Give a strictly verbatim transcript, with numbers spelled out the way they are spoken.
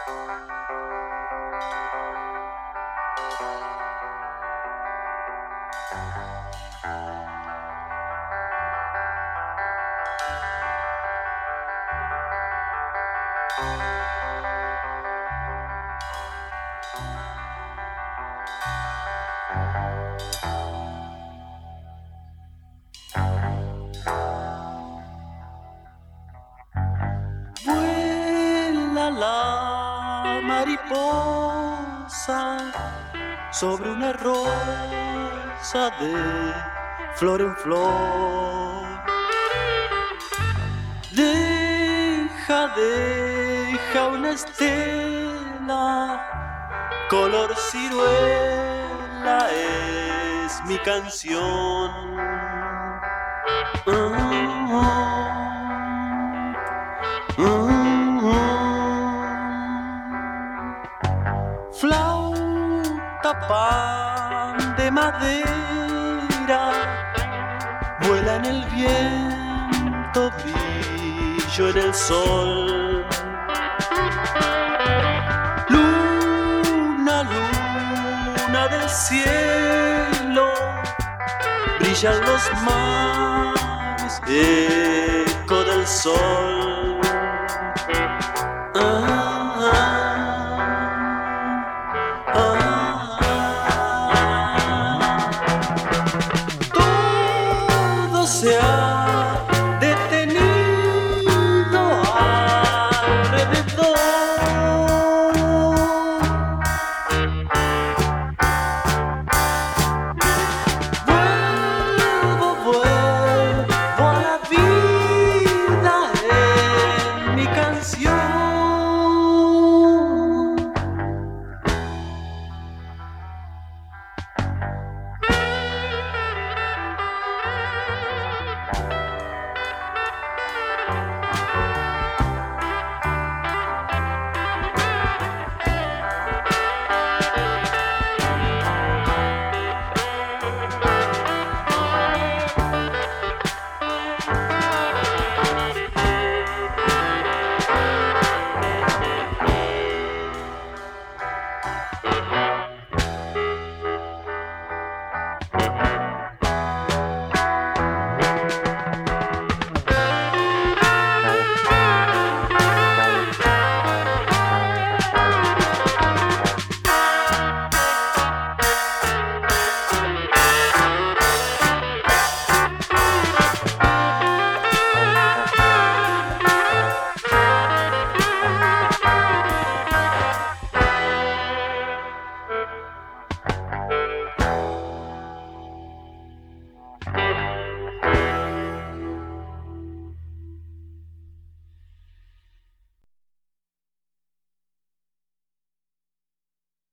Vuela la mariposa sobre una rosa de flor en flor. Deja, deja una estela, color ciruela es mi canción. Mm, mm, mm. Flauta, pan de madera, vuela en el viento, brillo en el sol. Luna, luna del cielo, brillan los mares, eco del sol. Ah, ah, ah, ah. Todo se ha